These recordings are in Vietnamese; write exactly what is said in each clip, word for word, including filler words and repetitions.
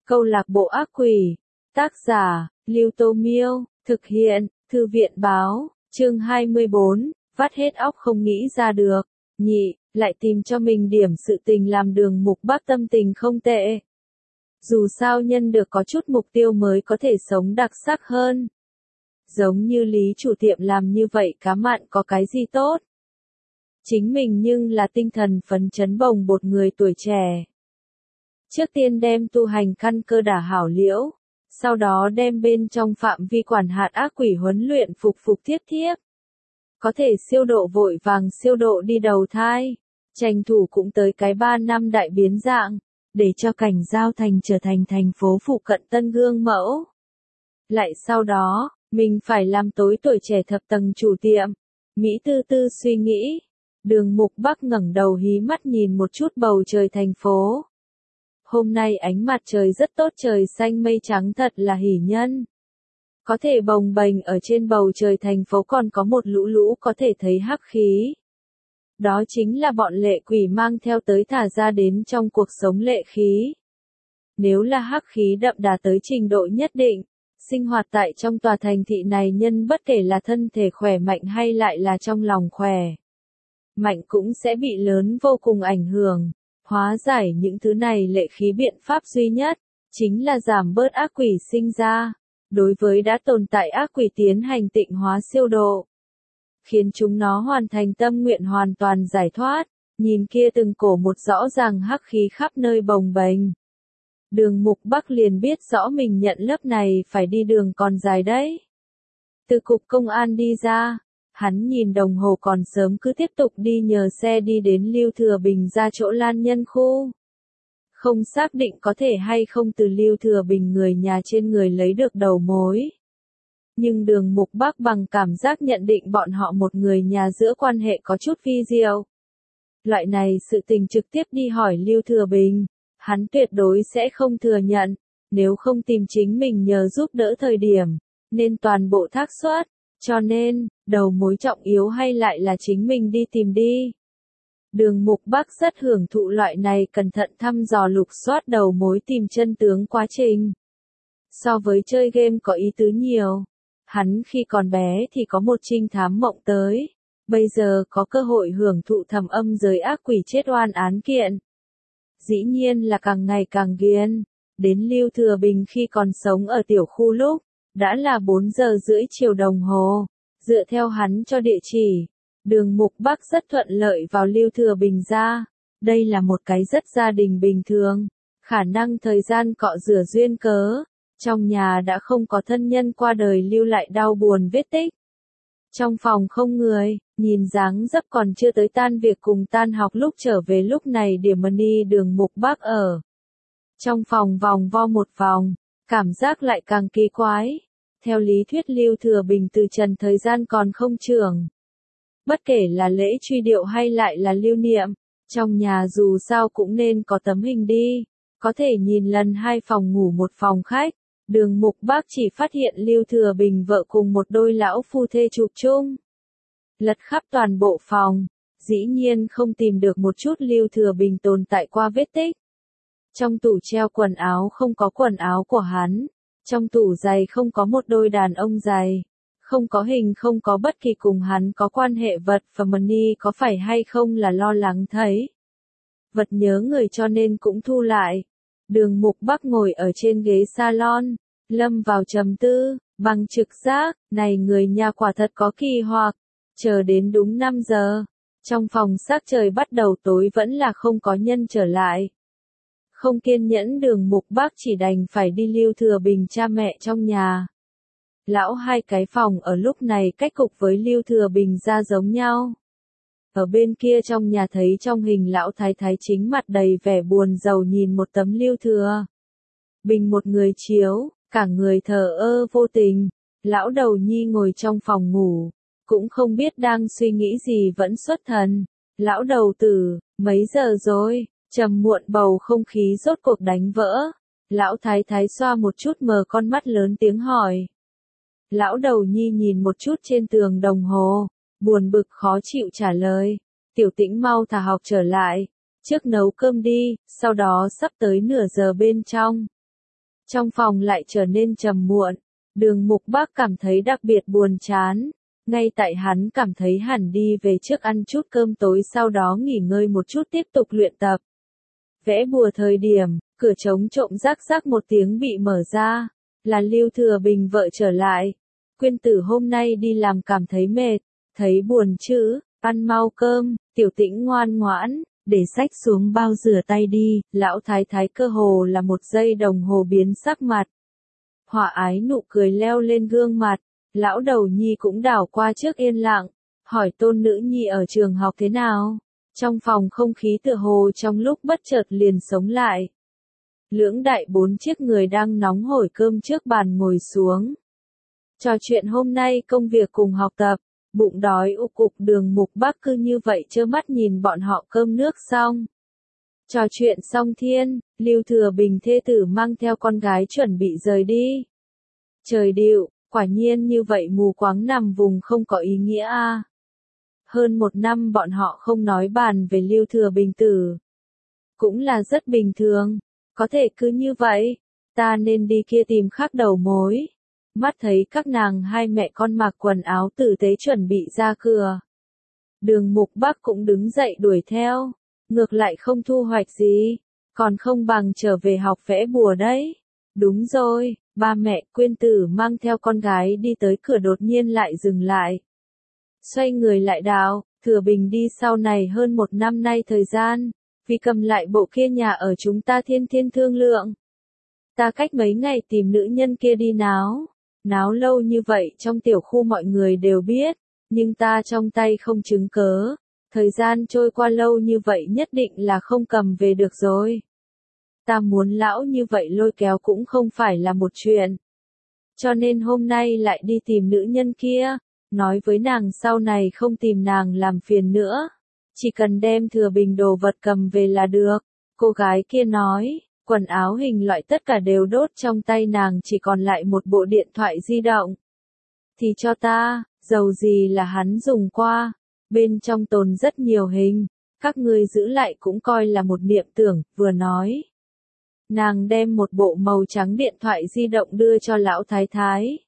Câu lạc bộ ác quỷ. Tác giả, Lưu Tô Miêu, thực hiện, Thư viện báo, chương hai mươi bốn, vắt hết óc không nghĩ ra được. Nhị, lại tìm cho mình điểm sự tình làm Đường Mục Bác tâm tình không tệ. Dù sao nhân được có chút mục tiêu mới có thể sống đặc sắc hơn. Giống như Lý chủ tiệm làm như vậy cá mặn có cái gì tốt. Chính mình nhưng là tinh thần phấn chấn bồng bột người tuổi trẻ. Trước tiên đem tu hành căn cơ đả hảo liễu, sau đó đem bên trong phạm vi quản hạt ác quỷ huấn luyện phục phục tiếp tiếp. Có thể siêu độ vội vàng siêu độ đi đầu thai, tranh thủ cũng tới cái ba năm đại biến dạng, để cho cảnh Giao Thành trở thành thành phố phụ cận tân gương mẫu. Lại sau đó, mình phải làm tối tuổi trẻ thập tầng chủ tiệm. Mỹ tư tư suy nghĩ. Đường Mục Bác ngẩng đầu hí mắt nhìn một chút bầu trời thành phố. Hôm nay ánh mặt trời rất tốt, trời xanh mây trắng thật là hỷ nhân. Có thể bồng bềnh ở trên bầu trời thành phố còn có một lũ lũ có thể thấy hắc khí. Đó chính là bọn lệ quỷ mang theo tới thả ra đến trong cuộc sống lệ khí. Nếu là hắc khí đậm đà tới trình độ nhất định, sinh hoạt tại trong tòa thành thị này nhân bất kể là thân thể khỏe mạnh hay lại là trong lòng khỏe mạnh cũng sẽ bị lớn vô cùng ảnh hưởng. Hóa giải những thứ này lệ khí biện pháp duy nhất, chính là giảm bớt ác quỷ sinh ra. Đối với đã tồn tại ác quỷ tiến hành tịnh hóa siêu độ. Khiến chúng nó hoàn thành tâm nguyện hoàn toàn giải thoát. Nhìn kia từng cổ một rõ ràng hắc khí khắp nơi bồng bềnh. Đường Mục Bác liền biết rõ mình nhận lớp này phải đi đường còn dài đấy. Từ cục công an đi ra. Hắn nhìn đồng hồ còn sớm cứ tiếp tục đi nhờ xe đi đến Lưu Thừa Bình ra chỗ Lan Nhân khu. Không xác định có thể hay không từ Lưu Thừa Bình người nhà trên người lấy được đầu mối. Nhưng Đường Mục Bác bằng cảm giác nhận định bọn họ một người nhà giữa quan hệ có chút vi diệu. Loại này sự tình trực tiếp đi hỏi Lưu Thừa Bình, hắn tuyệt đối sẽ không thừa nhận, nếu không tìm chính mình nhờ giúp đỡ thời điểm, nên toàn bộ thác suất. Cho nên, đầu mối trọng yếu hay lại là chính mình đi tìm đi. Đường Mục Bác rất hưởng thụ loại này cẩn thận thăm dò lục soát đầu mối tìm chân tướng quá trình. So với chơi game có ý tứ nhiều, hắn khi còn bé thì có một trinh thám mộng tới, bây giờ có cơ hội hưởng thụ thầm âm giới ác quỷ chết oan án kiện. Dĩ nhiên là càng ngày càng ghiền, đến Lưu Thừa Bình khi còn sống ở tiểu khu lúc. Đã là bốn giờ rưỡi chiều đồng hồ, dựa theo hắn cho địa chỉ, Đường Mục Bác rất thuận lợi vào Lưu Thừa Bình ra. Đây là một cái rất gia đình bình thường, khả năng thời gian cọ rửa duyên cớ, trong nhà đã không có thân nhân qua đời lưu lại đau buồn vết tích. Trong phòng không người, nhìn dáng dấp còn chưa tới tan việc cùng tan học lúc trở về lúc này điểm money Đường Mục Bác ở. Trong phòng vòng vo một vòng, cảm giác lại càng kỳ quái. Theo lý thuyết Lưu Thừa Bình từ trần thời gian còn không trưởng. Bất kể là lễ truy điệu hay lại là lưu niệm, trong nhà dù sao cũng nên có tấm hình đi, có thể nhìn lần hai phòng ngủ một phòng khách. Đường Mục Bác chỉ phát hiện Lưu Thừa Bình vợ cùng một đôi lão phu thê chụp chung. Lật khắp toàn bộ phòng, dĩ nhiên không tìm được một chút Lưu Thừa Bình tồn tại qua vết tích. Trong tủ treo quần áo không có quần áo của hắn. Trong tủ giày không có một đôi đàn ông giày. Không có hình không có bất kỳ cùng hắn có quan hệ vật và money có phải hay không là lo lắng thấy. Vật nhớ người cho nên cũng thu lại. Đường Mục Bác ngồi ở trên ghế salon, lâm vào trầm tư, bằng trực giác, này người nhà quả thật có kỳ hoặc. Chờ đến đúng năm giờ, trong phòng sắc trời bắt đầu tối vẫn là không có nhân trở lại. Không kiên nhẫn Đường Mục Bác chỉ đành phải đi Lưu Thừa Bình cha mẹ trong nhà. Lão hai cái phòng ở lúc này cách cục với Lưu Thừa Bình ra giống nhau. Ở bên kia trong nhà thấy trong hình lão thái thái chính mặt đầy vẻ buồn rầu nhìn một tấm Lưu Thừa Bình một người chiếu, cả người thờ ơ vô tình. Lão đầu nhi ngồi trong phòng ngủ, cũng không biết đang suy nghĩ gì vẫn xuất thần. Lão đầu tử, mấy giờ rồi? Trầm muộn bầu không khí rốt cuộc đánh vỡ. Lão thái thái xoa một chút mờ con mắt lớn tiếng hỏi. Lão đầu nhi nhìn một chút trên tường đồng hồ, buồn bực khó chịu trả lời. Tiểu Tĩnh mau thả học trở lại, trước nấu cơm đi, sau đó sắp tới nửa giờ bên trong. Trong phòng lại trở nên trầm muộn, Đường Mục Bác cảm thấy đặc biệt buồn chán. Ngay tại hắn cảm thấy hẳn đi về trước ăn chút cơm tối sau đó nghỉ ngơi một chút tiếp tục luyện tập. Vẽ bùa thời điểm, cửa trống trộm rắc rắc một tiếng bị mở ra, là Lưu Thừa Bình vợ trở lại. Quyên tử hôm nay đi làm cảm thấy mệt, thấy buồn chữ, ăn mau cơm, Tiểu Tĩnh ngoan ngoãn, để sách xuống bao rửa tay đi, lão thái thái cơ hồ là một giây đồng hồ biến sắc mặt. Hòa ái nụ cười leo lên gương mặt, lão đầu nhi cũng đảo qua trước yên lặng, hỏi tôn nữ nhi ở trường học thế nào. Trong phòng không khí tựa hồ trong lúc bất chợt liền sống lại. Lưỡng đại bốn chiếc người đang nóng hổi cơm trước bàn ngồi xuống. Trò chuyện hôm nay công việc cùng học tập, bụng đói ục cục Đường Mục Bác cứ như vậy trơ mắt nhìn bọn họ cơm nước xong. Trò chuyện xong thiên, Lưu Thừa Bình thê tử mang theo con gái chuẩn bị rời đi. Trời điệu, quả nhiên như vậy mù quáng nằm vùng không có ý nghĩa a. À. Hơn một năm bọn họ không nói bàn về Lưu Thừa Bình tử. Cũng là rất bình thường, có thể cứ như vậy, ta nên đi kia tìm khác đầu mối. Mắt thấy các nàng hai mẹ con mặc quần áo tử tế chuẩn bị ra cửa. Đường Mục Bác cũng đứng dậy đuổi theo, ngược lại không thu hoạch gì, còn không bằng trở về học vẽ bùa đấy. Đúng rồi, ba mẹ Quyên tử mang theo con gái đi tới cửa đột nhiên lại dừng lại. Xoay người lại đào, Thừa Bình đi sau này hơn một năm nay thời gian, vì cầm lại bộ kia nhà ở chúng ta thiên thiên thương lượng. Ta cách mấy ngày tìm nữ nhân kia đi náo, náo lâu như vậy trong tiểu khu mọi người đều biết, nhưng ta trong tay không chứng cớ, thời gian trôi qua lâu như vậy nhất định là không cầm về được rồi. Ta muốn lão như vậy lôi kéo cũng không phải là một chuyện. Cho nên hôm nay lại đi tìm nữ nhân kia. Nói với nàng sau này không tìm nàng làm phiền nữa. Chỉ cần đem Thừa Bình đồ vật cầm về là được. Cô gái kia nói, quần áo hình loại tất cả đều đốt trong tay nàng chỉ còn lại một bộ điện thoại di động. Thì cho ta, dầu gì là hắn dùng qua. Bên trong tồn rất nhiều hình. Các ngươi giữ lại cũng coi là một niệm tưởng, vừa nói. Nàng đem một bộ màu trắng điện thoại di động đưa cho lão thái thái.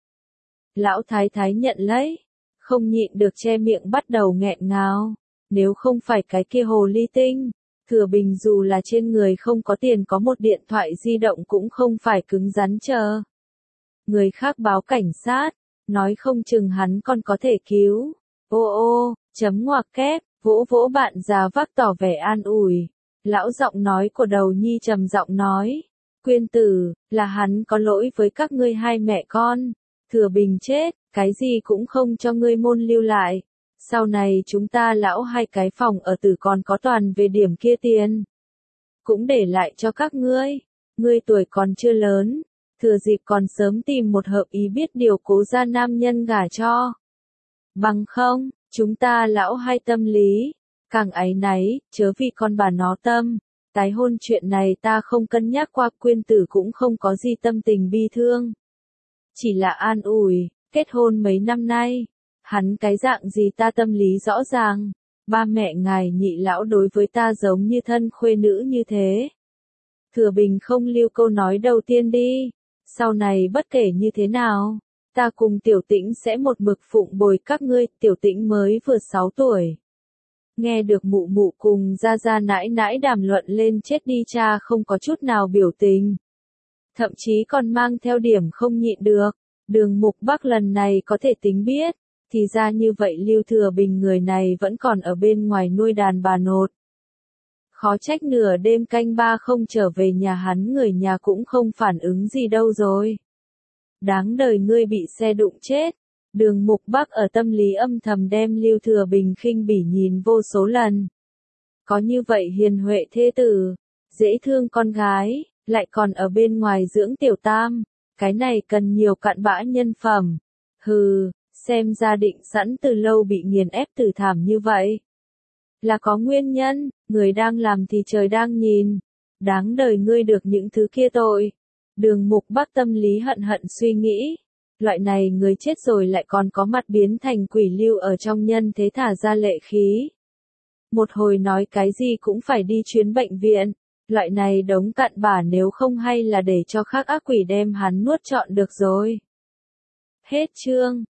Lão thái thái nhận lấy. Không nhịn được che miệng bắt đầu nghẹn ngào. Nếu không phải cái kia hồ ly tinh, Thừa Bình dù là trên người không có tiền có một điện thoại di động cũng không phải cứng rắn chờ. Người khác báo cảnh sát, nói không chừng hắn còn có thể cứu. Ô ô, chấm ngoặc kép, vỗ vỗ bạn già vác tỏ vẻ an ủi. Lão giọng nói của đầu nhi trầm giọng nói. Quyên tử, là hắn có lỗi với các ngươi hai mẹ con. Thừa Bình chết, cái gì cũng không cho ngươi môn lưu lại. Sau này chúng ta lão hai cái phòng ở tử còn có toàn về điểm kia tiền. Cũng để lại cho các ngươi. Ngươi tuổi còn chưa lớn. Thừa dịp còn sớm tìm một hợp ý biết điều cố ra nam nhân gả cho. Bằng không, chúng ta lão hai tâm lý. Càng áy náy, chớ vì con bà nó tâm. Tái hôn chuyện này ta không cân nhắc qua Quyên tử cũng không có gì tâm tình bi thương. Chỉ là an ủi, kết hôn mấy năm nay. Hắn cái dạng gì ta tâm lý rõ ràng. Ba mẹ ngài nhị lão đối với ta giống như thân khuê nữ như thế. Thừa Bình không lưu câu nói đầu tiên đi. Sau này bất kể như thế nào, ta cùng Tiểu Tĩnh sẽ một mực phụng bồi các ngươi. Tiểu Tĩnh mới vừa sáu tuổi. Nghe được mụ mụ cùng ra ra nãi nãi đàm luận lên chết đi cha không có chút nào biểu tình. Thậm chí còn mang theo điểm không nhịn được. Đường Mục Bác lần này có thể tính biết. Thì ra như vậy Lưu Thừa Bình người này vẫn còn ở bên ngoài nuôi đàn bà nột. Khó trách nửa đêm canh ba không trở về nhà hắn người nhà cũng không phản ứng gì đâu rồi. Đáng đời ngươi bị xe đụng chết. Đường Mục Bác ở tâm lý âm thầm đem Lưu Thừa Bình khinh bỉ nhìn vô số lần. Có như vậy hiền huệ thê tử, dễ thương con gái, lại còn ở bên ngoài dưỡng tiểu tam, cái này cần nhiều cặn bã nhân phẩm. Hừ, xem ra định sẵn từ lâu bị nghiền ép tử thảm như vậy. Là có nguyên nhân, người đang làm thì trời đang nhìn. Đáng đời ngươi được những thứ kia tội. Đường Mục Bác tâm lý hận hận suy nghĩ. Loại này người chết rồi lại còn có mặt biến thành quỷ lưu ở trong nhân thế thả ra lệ khí. Một hồi nói cái gì cũng phải đi chuyến bệnh viện. Loại này đống cặn bã nếu không hay là để cho khác ác quỷ đem hắn nuốt trọn được rồi. Hết chương.